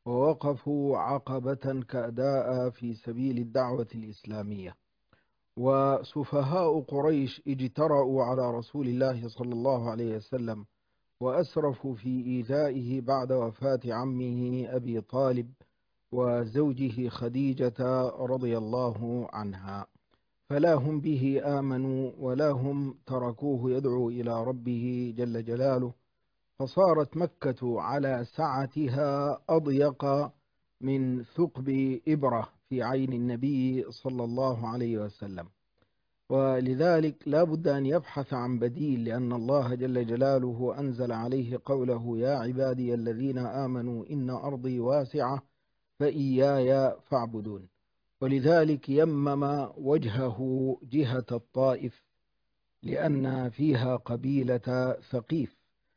ووقفوا عقبة كأداء في سبيل الدعوة الإسلامية. وسفهاء قريش اجترأوا على رسول الله صلى الله عليه وسلم، وأسرفوا في إيذائه بعد وفاة عمه أبي طالب وزوجه خديجة رضي الله عنها، فلا هم به آمنوا ولا هم تركوه يدعو إلى ربه جل جلاله، فصارت مكة على سعتها أضيق من ثقب إبرة في عين النبي صلى الله عليه وسلم. ولذلك لا بد أن يبحث عن بديل، لأن الله جل جلاله أنزل عليه قوله: يا عبادي الذين آمنوا إن أرضي واسعة فإياي فاعبدون. ولذلك يمم وجهه جهة الطائف، لأن فيها قبيلة ثقيف.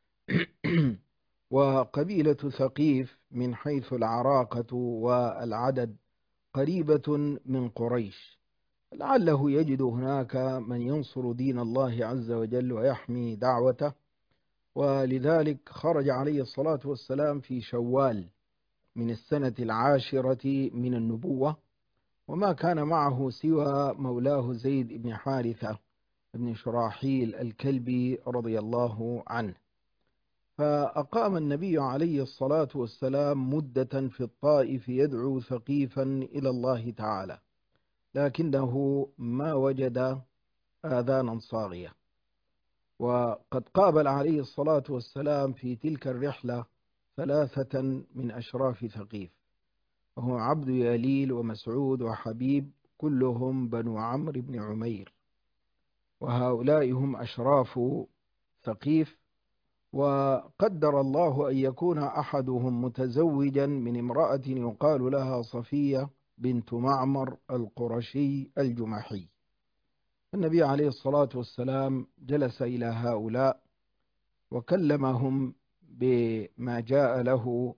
وقبيلة ثقيف من حيث العراقة والعدد قريبة من قريش، لعله يجد هناك من ينصر دين الله عز وجل ويحمي دعوته. ولذلك خرج عليه الصلاة والسلام في شوال من السنة 10 من النبوة، وما كان معه سوى مولاه زيد بن حارثة بن شراحيل الكلبي رضي الله عنه. فأقام النبي عليه الصلاة والسلام مدة في الطائف يدعو ثقيفا إلى الله تعالى، لكنه ما وجد آذانا صاغية. وقد قابل عليه الصلاة والسلام في تلك الرحلة 3 من أشراف ثقيف، وهو عبد يليل ومسعود وحبيب، كلهم بنو عمرو بن عمير، وهؤلاء هم أشراف ثقيف. وقدر الله أن يكون أحدهم متزوجا من امرأة يقال لها صفية بنت معمر القرشي الجمحي. النبي عليه الصلاة والسلام جلس إلى هؤلاء وكلمهم بما جاء له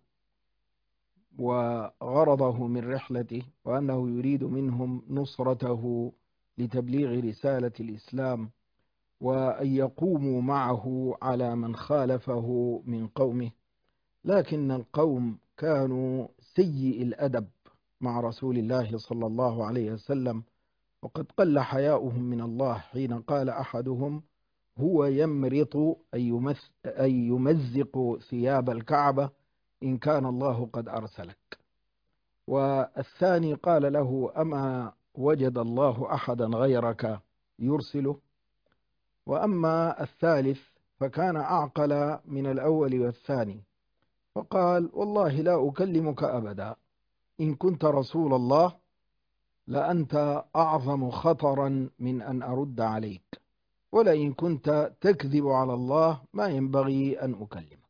وغرضه من رحلته، وأنه يريد منهم نصرته لتبليغ رسالة الإسلام، وأن يقوموا معه على من خالفه من قومه. لكن القوم كانوا سيء الأدب مع رسول الله صلى الله عليه وسلم، وقد قل حياؤهم من الله حين قال أحدهم: هو يمرط أن يمزق ثياب الكعبة إن كان الله قد أرسلك. والثاني قال له: أما وجد الله أحدا غيرك يرسله؟ وأما الثالث فكان أعقل من الأول والثاني، فقال: والله لا أكلمك أبدا، إن كنت رسول الله لأنت أعظم خطرا من أن أرد عليك، ولئن كنت تكذب على الله ما ينبغي أن أكلمك.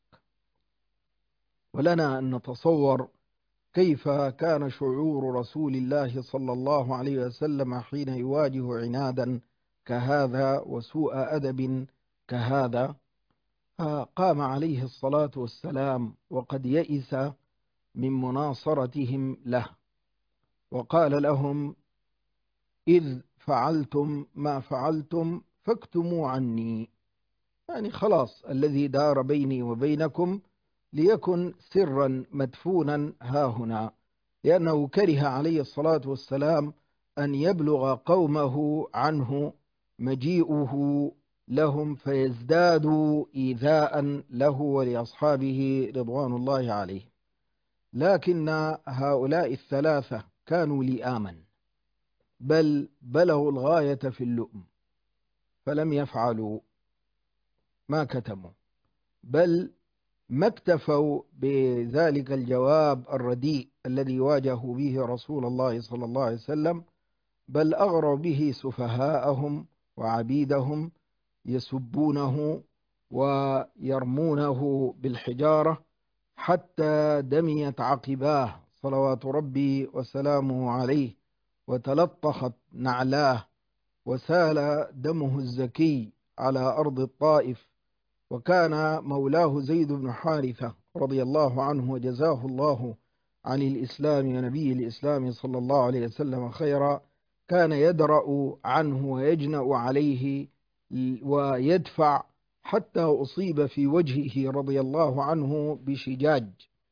ولنا أن نتصور كيف كان شعور رسول الله صلى الله عليه وسلم حين يواجه عنادا كهذا وسوء أدب كهذا. فقام عليه الصلاة والسلام وقد يئس من مناصرتهم له، وقال لهم: إذ فعلتم ما فعلتم فاكتموا عني، يعني خلاص الذي دار بيني وبينكم ليكن سرا مدفونا هاهنا، لأنه كره عليه الصلاة والسلام أن يبلغ قومه عنه مجيئه لهم فيزدادوا إيذاء له ولأصحابه رضوان الله عليه. لكن هؤلاء الثلاثة كانوا لآمن، بل بلغوا الغاية في اللؤم، فلم يفعلوا ما كتموا، بل ما اكتفوا بذلك الجواب الرديء الذي واجهوا به رسول الله صلى الله عليه وسلم، بل أغروا به سفهاءهم وعبيدهم، يسبونه ويرمونه بالحجارة حتى دميت عقباه صلوات ربي وسلامه عليه، وتلطخت نعلاه، وسال دمه الزكي على أرض الطائف. وكان مولاه زيد بن حارثة رضي الله عنه وجزاه الله عن الإسلام ونبي الإسلام صلى الله عليه وسلم خيرا، كان يدرأ عنه ويجنأ عليه ويدفع، حتى أصيب في وجهه رضي الله عنه بشجاج،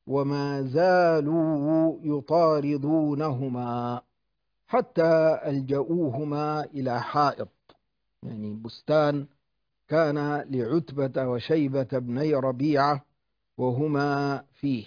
وما زالوا يطاردونهما حتى ألجأوهما إلى حائط، يعني بستان كان لعتبة وشيبة بني ربيعة وهما فيه.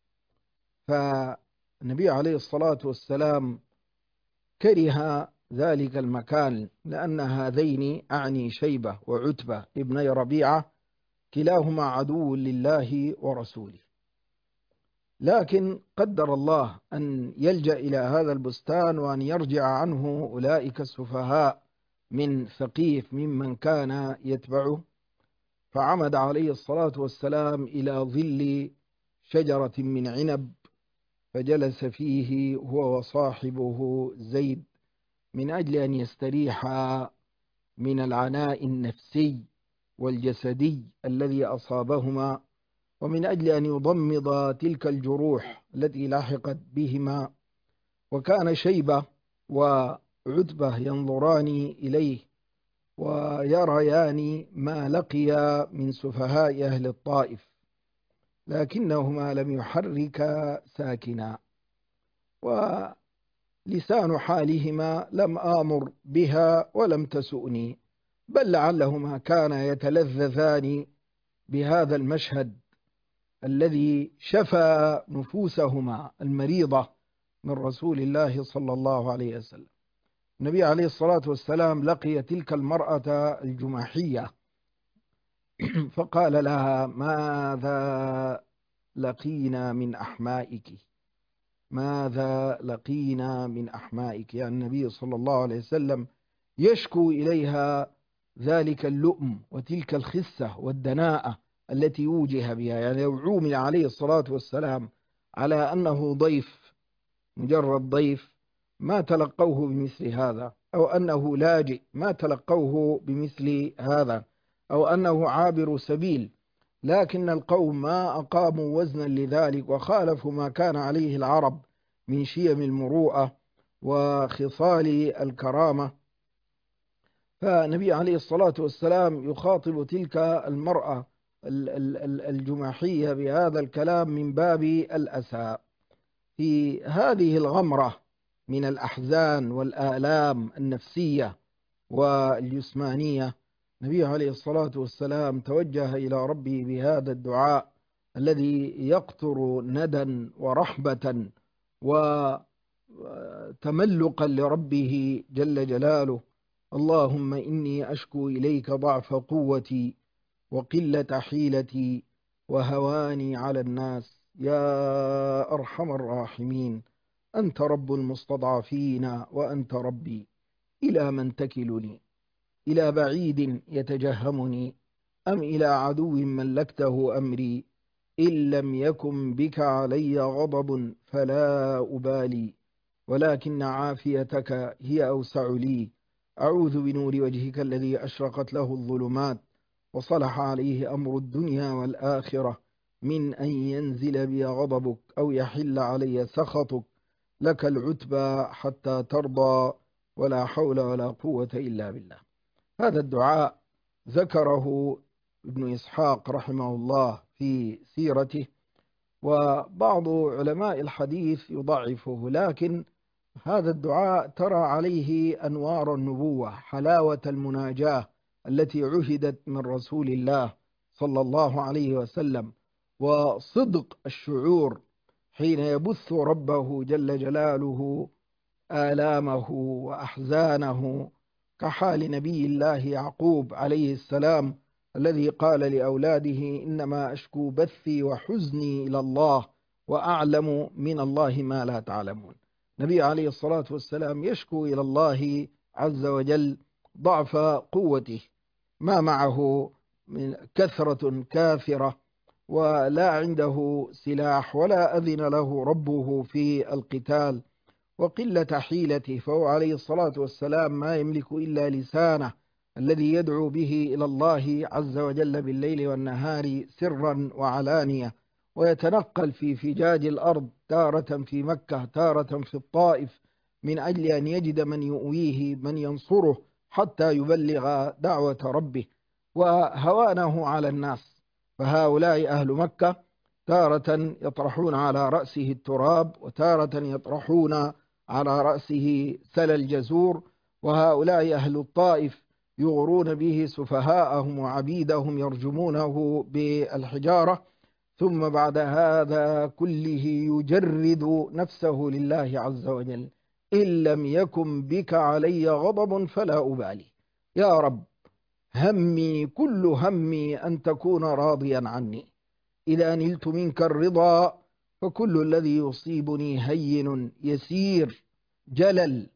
فالنبي عليه الصلاة والسلام كره ذلك المكان، لأن هذين أعني شيبة وعتبة ابني ربيعة كلاهما عدو لله ورسوله، لكن قدر الله أن يلجأ إلى هذا البستان وأن يرجع عنه أولئك السفهاء من ثقيف ممن كان يتبعه، فعمد عليه الصلاة والسلام إلى ظل شجرة من عنب، فجلس فيه هو وصاحبه زيد من أجل أن يستريح من العناء النفسي والجسدي الذي أصابهما، ومن أجل أن يضمد تلك الجروح التي لاحقت بهما. وكان شيبة وعتبة ينظران إليه ويريان ما لقي من سفهاء أهل الطائف، لكنهما لم يحركا ساكنا، ولسان حالهما لم آمر بها ولم تسؤني، بل لعلهما كانا يتلذذان بهذا المشهد الذي شفى نفوسهما المريضة من رسول الله صلى الله عليه وسلم. النبي عليه الصلاة والسلام لقي تلك المرأة الجماحية فقال لها: ماذا لقينا من أحمائك؟ ماذا لقينا من أحمائك؟ يعني النبي صلى الله عليه وسلم يشكو إليها ذلك اللؤم وتلك الخسة والدناءة التي وجه بها. يعني لو عومل عليه الصلاة والسلام على أنه ضيف، مجرد ضيف، ما تلقوه بمثل هذا، أو أنه لاجئ ما تلقوه بمثل هذا، أو أنه عابر سبيل، لكن القوم ما أقاموا وزنا لذلك وخالفوا ما كان عليه العرب من شيم المروءة وخصال الكرامة. فالنبي عليه الصلاة والسلام يخاطب تلك المرأة الجماحية بهذا الكلام من باب الأسى. في هذه الغمرة من الأحزان والآلام النفسية والجسمانية، النبي عليه الصلاة والسلام توجه إلى ربه بهذا الدعاء الذي يقطر ندى ورحبة وتملقا لربه جل جلاله: اللهم إني أشكو إليك ضعف قوتي وقلة حيلتي وهواني على الناس يا أرحم الراحمين، أنت رب المستضعفين وأنت ربي، إلى من تكلني؟ إلى بعيد يتجهمني أم إلى عدو ملكته أمري؟ إن لم يكن بك علي غضب فلا أبالي، ولكن عافيتك هي أوسع لي. أعوذ بنور وجهك الذي أشرقت له الظلمات وصلح عليه أمر الدنيا والآخرة من أن ينزل بي غضبك أو يحل علي سخطك، لك العتبى حتى ترضى، ولا حول ولا قوة إلا بالله. هذا الدعاء ذكره ابن إسحاق رحمه الله في سيرته، وبعض علماء الحديث يضعفه، لكن هذا الدعاء ترى عليه أنوار النبوة، حلاوة المناجاة التي عهدت من رسول الله صلى الله عليه وسلم، وصدق الشعور حين يبث ربه جل جلاله آلامه وأحزانه، كحال نبي الله يعقوب عليه السلام الذي قال لأولاده: إنما أشكو بثي وحزني إلى الله وأعلم من الله ما لا تعلمون. النبي عليه الصلاة والسلام يشكو إلى الله عز وجل ضعف قوته، ما معه من كثرة كافرة، ولا عنده سلاح، ولا أذن له ربه في القتال، وقلة حيلته، فهو عليه الصلاة والسلام ما يملك إلا لسانه الذي يدعو به إلى الله عز وجل بالليل والنهار سرا وعلانية، ويتنقل في فجاج الأرض، تارة في مكة تارة في الطائف، من أجل أن يجد من يؤويه من ينصره حتى يبلغ دعوة ربه وهوانه على الناس. فهؤلاء أهل مكة تارة يطرحون على رأسه التراب، وتارة يطرحون على رأسه سل الجزور. وهؤلاء أهل الطائف يغرون به سفهاءهم وعبيدهم، يرجمونه بالحجارة، ثم بعد هذا كله يجرد نفسه لله عز وجل: إن لم يكن بك علي غضب فلا أبالي. يا رب، همي كل همي أن تكون راضيا عني. إذا نلت منك الرضا فكل الذي يصيبني هين يسير جلل.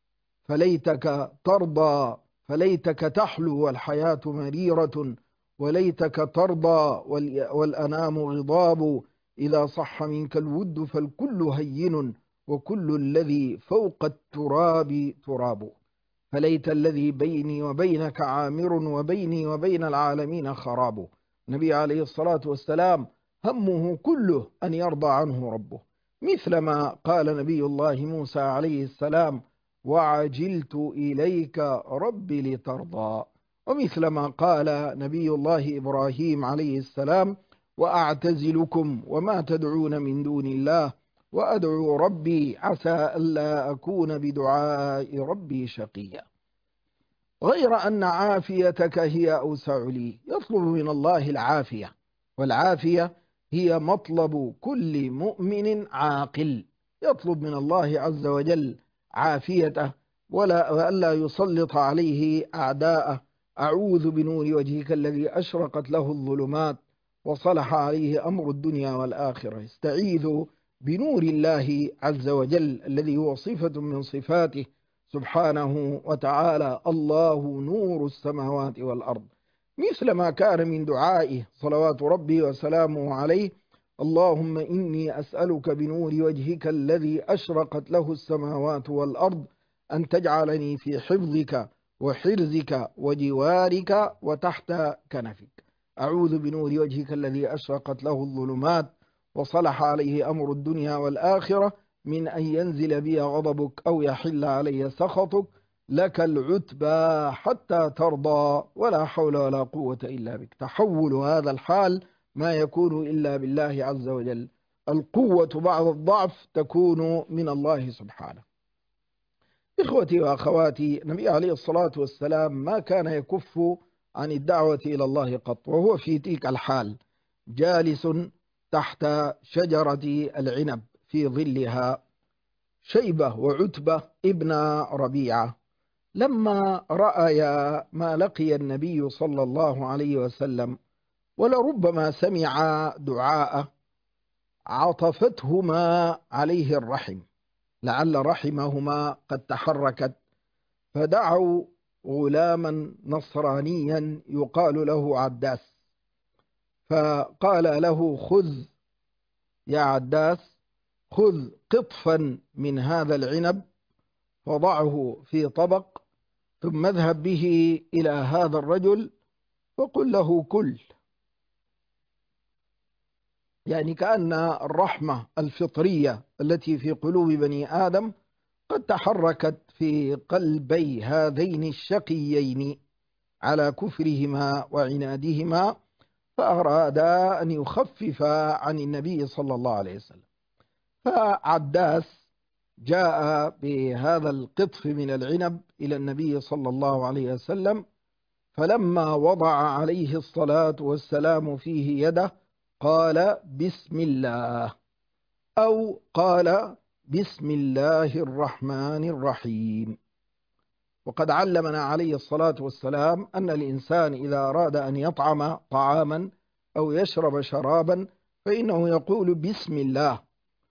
فليتك ترضى، فليتك تحلو والحياة مريرة، وليتك ترضى والأنام غضاب. إذا صح منك الود فالكل هين، وكل الذي فوق التراب تراب. فليت الذي بيني وبينك عامر، وبيني وبين العالمين خراب. النبي عليه الصلاة والسلام همه كله أن يرضى عنه ربه، مثلما قال نبي الله موسى عليه السلام: وعجلت إليك ربي لترضى. ومثلما قال نبي الله إبراهيم عليه السلام: وأعتزلكم وما تدعون من دون الله وأدعو ربي عسى ألا أكون بدعاء ربي شقيا. غير أن عافيتك هي أوسع لي. يطلب من الله العافية، والعافية هي مطلب كل مؤمن عاقل. يطلب من الله عز وجل عافيته وألا يسلط عليه أعداءه. أعوذ بنور وجهك الذي أشرقت له الظلمات وصلح عليه أمر الدنيا والآخرة. استعيذ بنور الله عز وجل الذي هو صفة من صفاته سبحانه وتعالى: الله نور السماوات والأرض. مثل ما كان من دعائه صلوات ربي وسلامه عليه: اللهم إني أسألك بنور وجهك الذي أشرقت له السماوات والأرض أن تجعلني في حفظك وحرزك وجوارك وتحت كنفك. أعوذ بنور وجهك الذي أشرقت له الظلمات وصلح عليه أمر الدنيا والآخرة من أن ينزل بي غضبك أو يحل علي سخطك. لك العتبى حتى ترضى، ولا حول ولا قوة إلا بك. تحول هذا الحال ما يكون إلا بالله عز وجل. القوة بعد الضعف تكون من الله سبحانه. إخوتي وأخواتي، النبي عليه الصلاة والسلام ما كان يكف عن الدعوة إلى الله قط، وهو في تلك الحال جالس تحت شجرة العنب في ظلها شيبة وعتبة ابن ربيعة، لما رأيا ما لقي النبي صلى الله عليه وسلم ولربما سمع دعاءه عطفتهما عليه الرحم، لعل رحمهما قد تحركت، فدعوا غلاما نصرانيا يقال له عداس، فقال له: خذ يا عداس، خذ قطفا من هذا العنب وضعه في طبق، ثم اذهب به إلى هذا الرجل وقل له كل. يعني كأن الرحمة الفطرية التي في قلوب بني آدم قد تحركت في قلبي هذين الشقيين على كفرهما وعنادهما، فأرادا أن يخففا عن النبي صلى الله عليه وسلم. فعداس جاء بهذا القطف من العنب إلى النبي صلى الله عليه وسلم، فلما وضع عليه الصلاة والسلام فيه يده قال: بسم الله، أو قال: بسم الله الرحمن الرحيم. وقد علمنا عليه الصلاة والسلام أن الإنسان إذا أراد أن يطعم طعاما أو يشرب شرابا فإنه يقول بسم الله.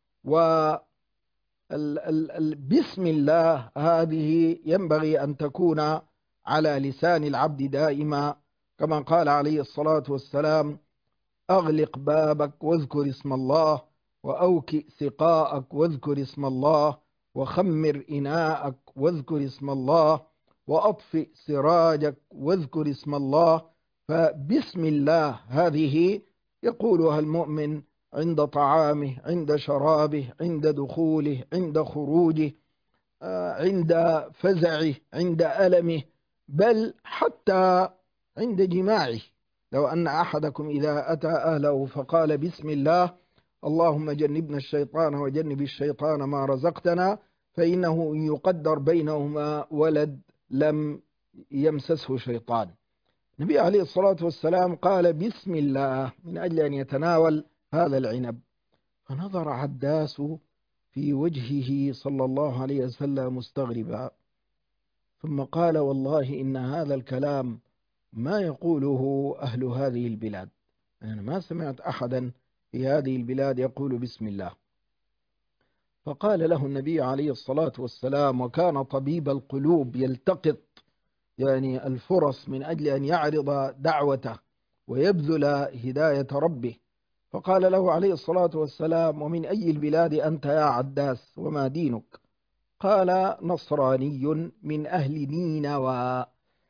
بسم الله هذه ينبغي أن تكون على لسان العبد دائما، كما قال عليه الصلاة والسلام: أغلق بابك واذكر اسم الله، وأوكئ سقاءك واذكر اسم الله، وخمر إناءك واذكر اسم الله، وأطفئ سراجك واذكر اسم الله. فبسم الله هذه يقولها المؤمن عند طعامه، عند شرابه، عند دخوله، عند خروجه، عند فزعه، عند ألمه، بل حتى عند جماعه. لو أن أحدكم إذا أتى أهله فقال بسم الله اللهم جنبنا الشيطان وجنب الشيطان ما رزقتنا، فإنه إن يقدر بينهما ولد لم يمسسه شيطان. النبي عليه الصلاة والسلام قال بسم الله من أجل أن يتناول هذا العنب، فنظر عداس في وجهه صلى الله عليه وسلم مستغربا، ثم قال والله إن هذا الكلام ما يقوله أهل هذه البلاد، أنا ما سمعت أحدا في هذه البلاد يقول بسم الله. فقال له النبي عليه الصلاة والسلام، وكان طبيب القلوب يلتقط يعني الفرص من أجل أن يعرض دعوته ويبذل هداية ربه، فقال له عليه الصلاة والسلام ومن أي البلاد أنت يا عداس وما دينك؟ قال نصراني من أهل نينوى.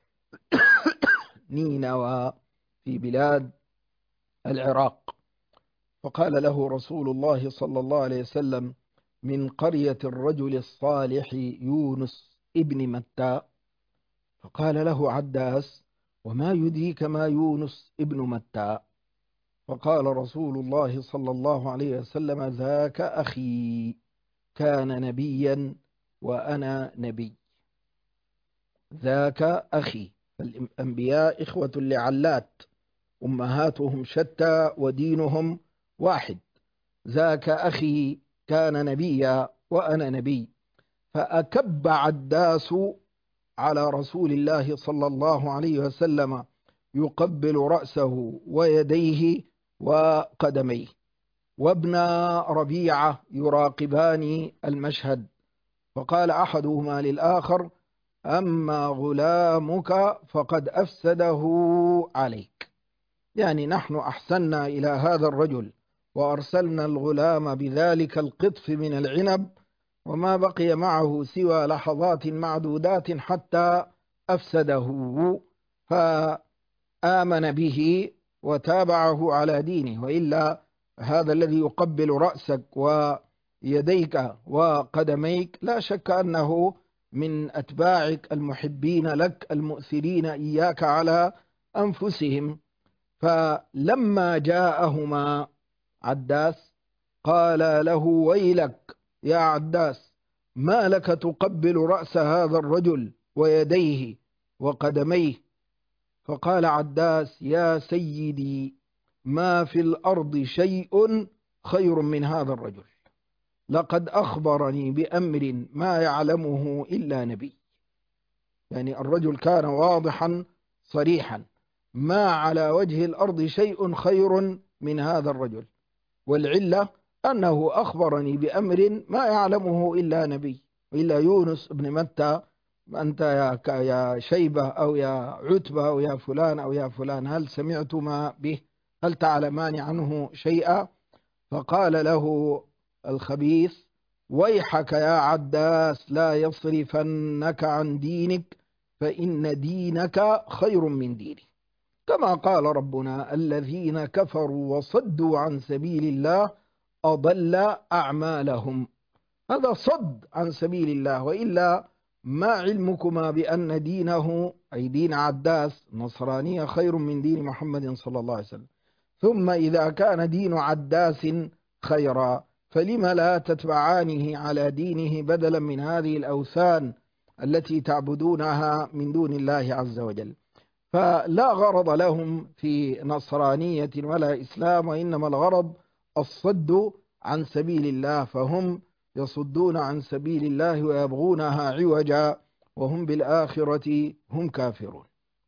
نينوى في بلاد العراق. فقال له رسول الله صلى الله عليه وسلم من قرية الرجل الصالح يونس ابن متى. فقال له عداس وما يدريك ما يونس ابن متى؟ فقال رسول الله صلى الله عليه وسلم ذاك أخي كان نبيا وأنا نبي. ذاك أخي، فالأنبياء إخوة لعلات أمهاتهم شتى ودينهم واحد. ذاك أخي كان نبيا وأنا نبي. فأكب عداس على رسول الله صلى الله عليه وسلم يقبل رأسه ويديه وقدميه، وابن ربيعة يراقبان المشهد. فقال أحدهما للآخر أما غلامك فقد أفسده عليك، يعني نحن أحسننا إلى هذا الرجل وأرسلنا الغلام بذلك القطف من العنب وما بقي معه سوى لحظات معدودات حتى أفسده، فآمن به وتابعه على دينه، وإلا هذا الذي يقبل رأسك ويديك وقدميك لا شك أنه من أتباعك المحبين لك المؤثرين إياك على أنفسهم. فلما جاءهما عداس قال له ويلك يا عداس، ما لك تقبل رأس هذا الرجل ويديه وقدميه؟ فقال عداس يا سيدي ما في الأرض شيء خير من هذا الرجل، لقد أخبرني بأمر ما يعلمه إلا نبي. يعني الرجل كان واضحا صريحا، ما على وجه الأرض شيء خير من هذا الرجل، والعلة أنه أخبرني بأمر ما يعلمه إلا نبي. إلا يونس بن متى، أنت يا شيبة أو يا عتبة أو يا فلان أو يا فلان هل سمعتما به؟ هل تعلمان عنه شيئا؟ فقال له الخبيث ويحك يا عداس لا يصرفنك عن دينك فإن دينك خير من ديني، كما قال ربنا الذين كفروا وصدوا عن سبيل الله أضل أعمالهم. هذا صد عن سبيل الله، وإلا ما علمكما بأن دينه أي دين عداس نصرانية خير من دين محمد صلى الله عليه وسلم؟ ثم إذا كان دين عداس خيرا فلم لا تتبعانه على دينه بدلا من هذه الأوثان التي تعبدونها من دون الله عز وجل؟ فلا غرض لهم في نصرانية ولا إسلام، وإنما الغرض الصد عن سبيل الله، فهم يصدون عن سبيل الله ويبغونها عوجا وهم بالآخرة هم كافرون.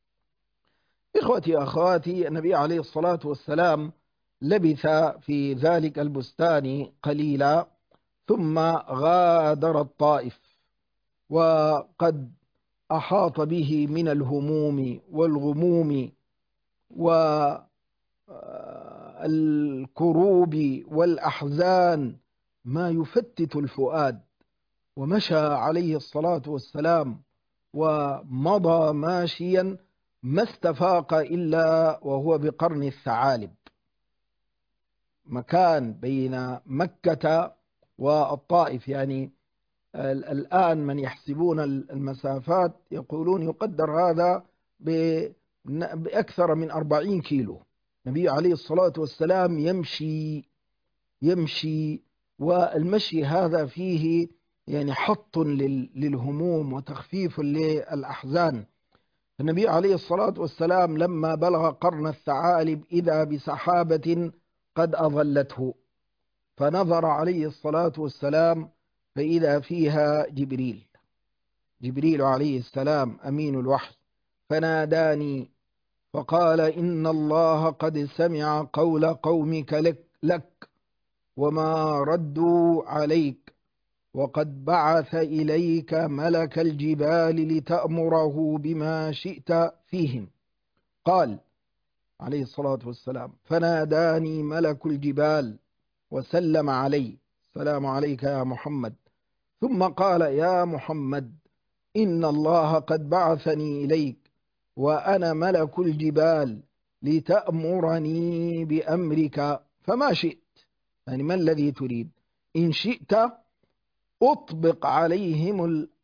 إخوتي أخواتي، النبي عليه الصلاة والسلام لبث في ذلك البستان قليلا ثم غادر الطائف، وقد أحاط به من الهموم والغموم والكروب والأحزان ما يفتت الفؤاد. ومشى عليه الصلاة والسلام ومضى ماشيا ما استفاق إلا وهو بقرن الثعالب، مكان بين مكة والطائف. يعني الآن من يحسبون المسافات يقولون يقدر هذا بأكثر من 40 كيلو. النبي عليه الصلاة والسلام يمشي، والمشي هذا فيه يعني حط للهموم وتخفيف للأحزان. النبي عليه الصلاة والسلام لما بلغ قرن الثعالب إذا بسحابة قد أظلته، فنظر عليه الصلاة والسلام فإذا فيها جبريل عليه السلام أمين الوحي، فناداني فقال: إن الله قد سمع قول قومك لك وما ردوا عليك، وقد بعث إليك ملك الجبال لتأمره بما شئت فيهم. قال عليه الصلاة والسلام: فناداني ملك الجبال وسلم علي: السلام عليك يا محمد. ثم قال: يا محمد، إن الله قد بعثني إليك وأنا ملك الجبال لتأمرني بأمرك فما شئت. يعني ما الذي تريد؟ إن شئت أطبق عليهم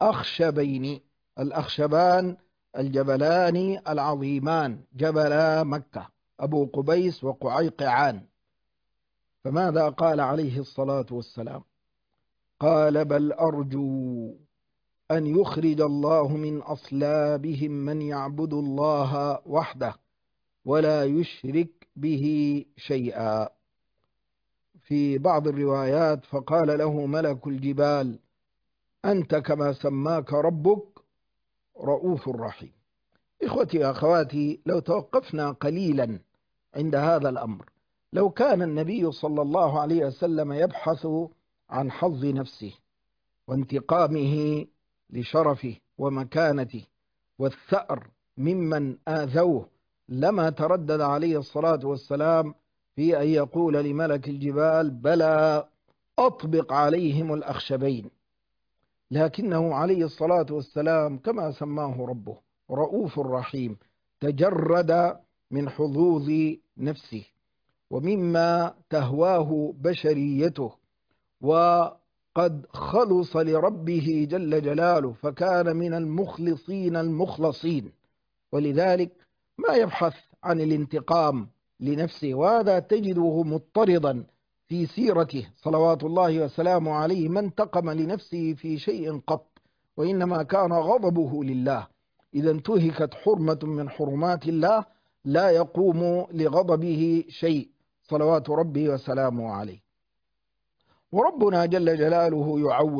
الأخشبان الجبلان العظيمان، جبلا مكة، أبو قبيس وقعيقعان. فماذا قال عليه الصلاة والسلام؟ قال: بل أرجو أن يخرج الله من أصلابهم من يعبد الله وحده ولا يشرك به شيئا. في بعض الروايات: فقال له ملك الجبال: أنت كما سماك ربك رؤوف رحيم. إخوتي وأخواتي، لو توقفنا قليلا عند هذا الأمر، لو كان النبي صلى الله عليه وسلم يبحث عن حظ نفسه وانتقامه لشرفه ومكانته والثأر ممن آذوه، لما تردد عليه الصلاة والسلام في أن يقول لملك الجبال: بلى أطبق عليهم الأخشبين. لكنه عليه الصلاة والسلام كما سماه ربه رؤوف رحيم، تجرد من حظوظ نفسه ومما تهواه بشريته، وقد خلص لربه جل جلاله، فكان من المخلصين المخلصين، ولذلك ما يبحث عن الانتقام لنفسه. وهذا تجده مضطردا في سيرته صلوات الله وسلامه عليه، ما انتقم لنفسه في شيء قط، وإنما كان غضبه لله. إذا انتهكت حرمة من حرمات الله لا يقوم لغضبه شيء صلوات ربه وسلامه عليه. وربنا جل جلاله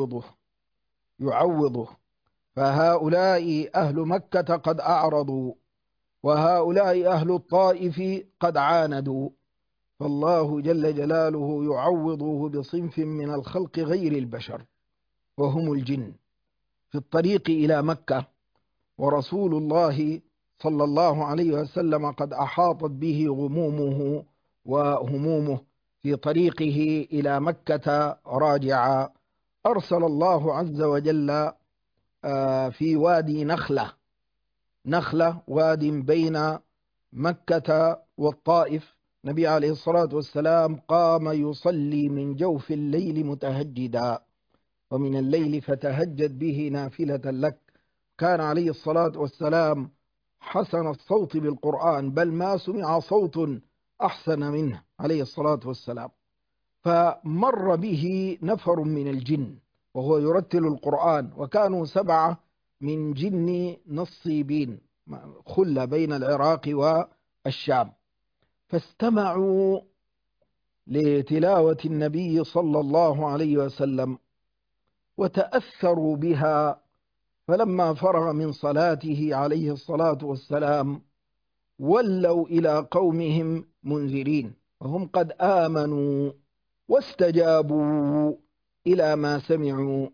يعوضه. فهؤلاء أهل مكة قد أعرضوا، وهؤلاء أهل الطائف قد عاندوا، فالله جل جلاله يعوضه بصنف من الخلق غير البشر، وهم الجن، في الطريق إلى مكة. ورسول الله صلى الله عليه وسلم قد أحاطت به غمومه وهمومه في طريقه إلى مكة راجعا. أرسل الله عز وجل في وادي نخلة، واد بين مكة والطائف. النبي عليه الصلاة والسلام قام يصلي من جوف الليل متهجدا، ومن الليل فتهجد به نافلة لك. كان عليه الصلاة والسلام حسن الصوت بالقرآن، بل ما سمع صوت أحسن منه عليه الصلاة والسلام. فمر به نفر من الجن وهو يرتل القرآن، وكانوا 7 من جن نصيبين، خلة بين العراق والشام، فاستمعوا لتلاوة النبي صلى الله عليه وسلم وتأثروا بها. فلما فرغ من صلاته عليه الصلاة والسلام ولوا إلى قومهم منذرين، وهم قد آمنوا واستجابوا إلى ما سمعوا.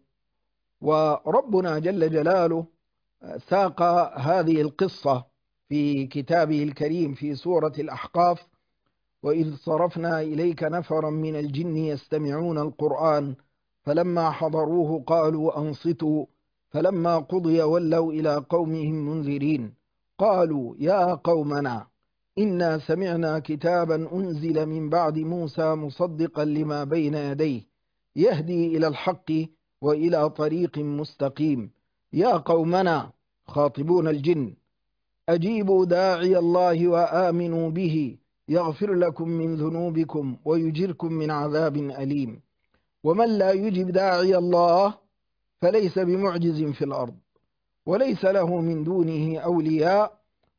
وربنا جل جلاله ساق هذه القصة في كتابه الكريم في سورة الأحقاف: وإذ صرفنا إليك نفرا من الجن يستمعون القرآن فلما حضروه قالوا أنصتوا فلما قضي ولوا إلى قومهم منذرين قالوا يا قومنا إنا سمعنا كتابا أنزل من بعد موسى مصدقا لما بين يديه يهدي إلى الحق وإلى طريق مستقيم. يا قومنا، خاطبون الجن، أجيبوا داعي الله وآمنوا به يغفر لكم من ذنوبكم ويجركم من عذاب أليم. ومن لا يجب داعي الله فليس بمعجز في الأرض وليس له من دونه أولياء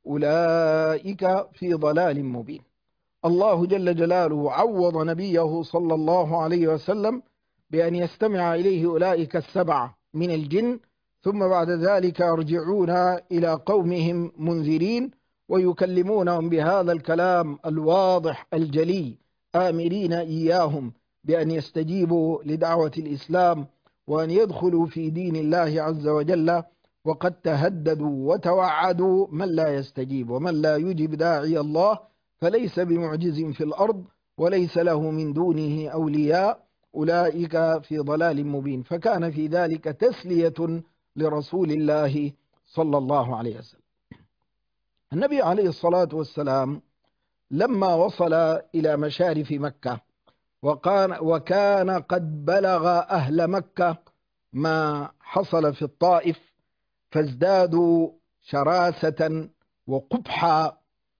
أولئك في ضلال مبين. الله جل جلاله عوض نبيه صلى الله عليه وسلم بأن يستمع إليه أولئك السبعة من الجن، ثم بعد ذلك يرجعون إلى قومهم منذرين ويكلمونهم بهذا الكلام الواضح الجلي، آمرين إياهم بأن يستجيبوا لدعوة الإسلام وأن يدخلوا في دين الله عز وجل، وقد تهددوا وتوعدوا من لا يستجيب ومن لا يجب داعي الله فليس بمعجز في الأرض وليس له من دونه أولياء أولئك في ضلال مبين. فكان في ذلك تسلية لرسول الله صلى الله عليه وسلم. النبي عليه الصلاة والسلام لما وصل إلى مشارف مكة وكان قد بلغ أهل مكة ما حصل في الطائف، فازدادوا شراسة وقبحا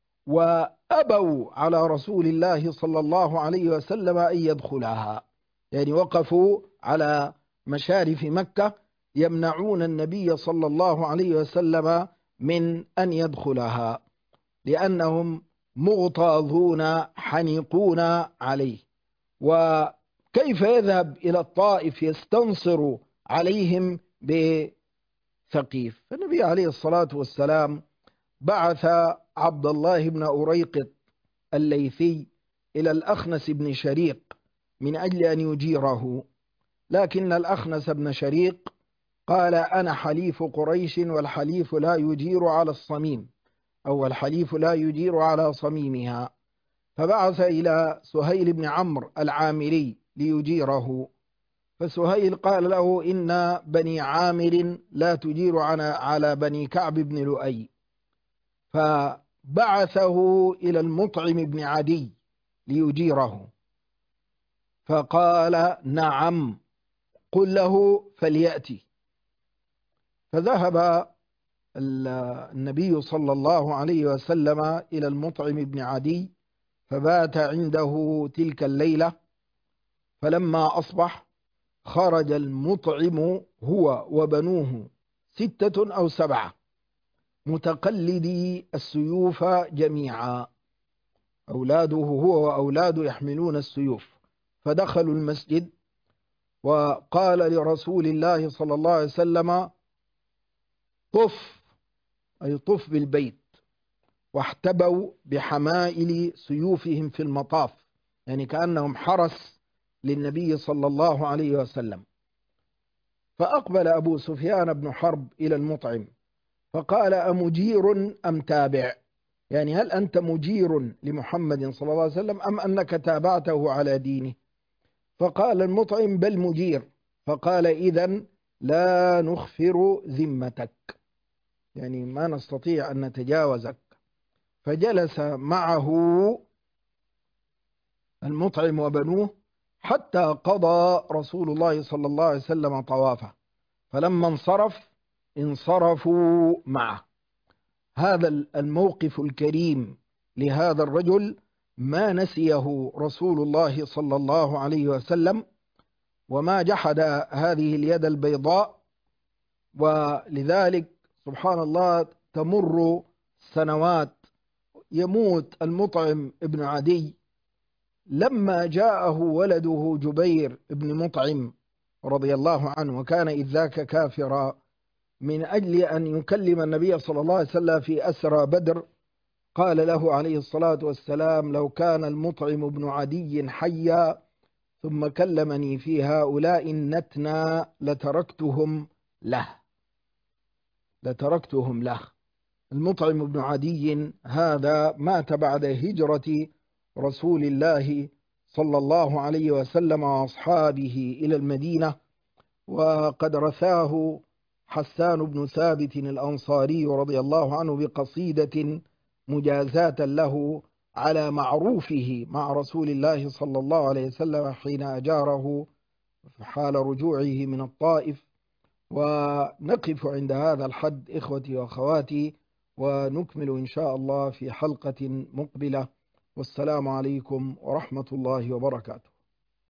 وأبوا على رسول الله صلى الله عليه وسلم أن يدخلها، يعني وقفوا على مشارف مكة يمنعون النبي صلى الله عليه وسلم من أن يدخلها لأنهم مغتاظون حنيقون عليه. وكيف يذهب إلى الطائف يستنصر عليهم بثقيف؟ فالنبي عليه الصلاة والسلام بعث عبد الله بن أريقط الليثي إلى الأخنس بن شريق من أجل أن يجيره، لكن الأخنس بن شريق قال: أنا حليف قريش والحليف لا يجير على الصميم، أو الحليف لا يجير على صميمها. فبعث إلى سهيل بن عمرو العامري ليجيره، فسهيل قال له: إن بني عامر لا تجير على بني كعب بن لؤي. فبعثه إلى المطعم بن عدي ليجيره، فقال: نعم، قل له فليأتي. فذهب النبي صلى الله عليه وسلم إلى المطعم بن عدي فبات عنده تلك الليلة. فلما أصبح خرج المطعم هو وبنوه 6 أو 7 متقلدي السيوف جميعا، أولاده هو وأولاده يحملون السيوف، فدخلوا المسجد وقال لرسول الله صلى الله عليه وسلم: طف، أي طف بالبيت. واحتبوا بحمائل سيوفهم في المطاف، يعني كأنهم حرس للنبي صلى الله عليه وسلم. فأقبل أبو سفيان بن حرب إلى المطعم فقال: أمجير أم تابع؟ يعني هل أنت مجير لمحمد صلى الله عليه وسلم أم أنك تابعته على دينه؟ فقال المطعم: بل مجير. فقال: إذن لا نخفر ذمتك، يعني ما نستطيع أن نتجاوزك. فجلس معه المطعم وبنوه حتى قضى رسول الله صلى الله عليه وسلم طوافه، فلما انصرف انصرفوا معه. هذا الموقف الكريم لهذا الرجل ما نسيه رسول الله صلى الله عليه وسلم، وما جحد هذه اليد البيضاء. ولذلك سبحان الله تمر سنوات، يموت المطعم ابن عدي. لما جاءه ولده جبير ابن مطعم رضي الله عنه، وكان إذ ذاك كافرا، من أجل أن يكلم النبي صلى الله عليه وسلم في أسرى بدر، قال له عليه الصلاة والسلام: لو كان المطعم ابن عدي حيا ثم كلمني في هؤلاء النتنى لتركتهم له. المطعم بن عدي هذا مات بعد هجرة رسول الله صلى الله عليه وسلم وأصحابه إلى المدينة، وقد رثاه حسان بن ثابت الأنصاري رضي الله عنه بقصيدة مجازاة له على معروفه مع رسول الله صلى الله عليه وسلم حين أجاره حال رجوعه من الطائف. ونقف عند هذا الحد إخوتي وأخواتي، ونكمل إن شاء الله في حلقة مقبلة. والسلام عليكم ورحمة الله وبركاته.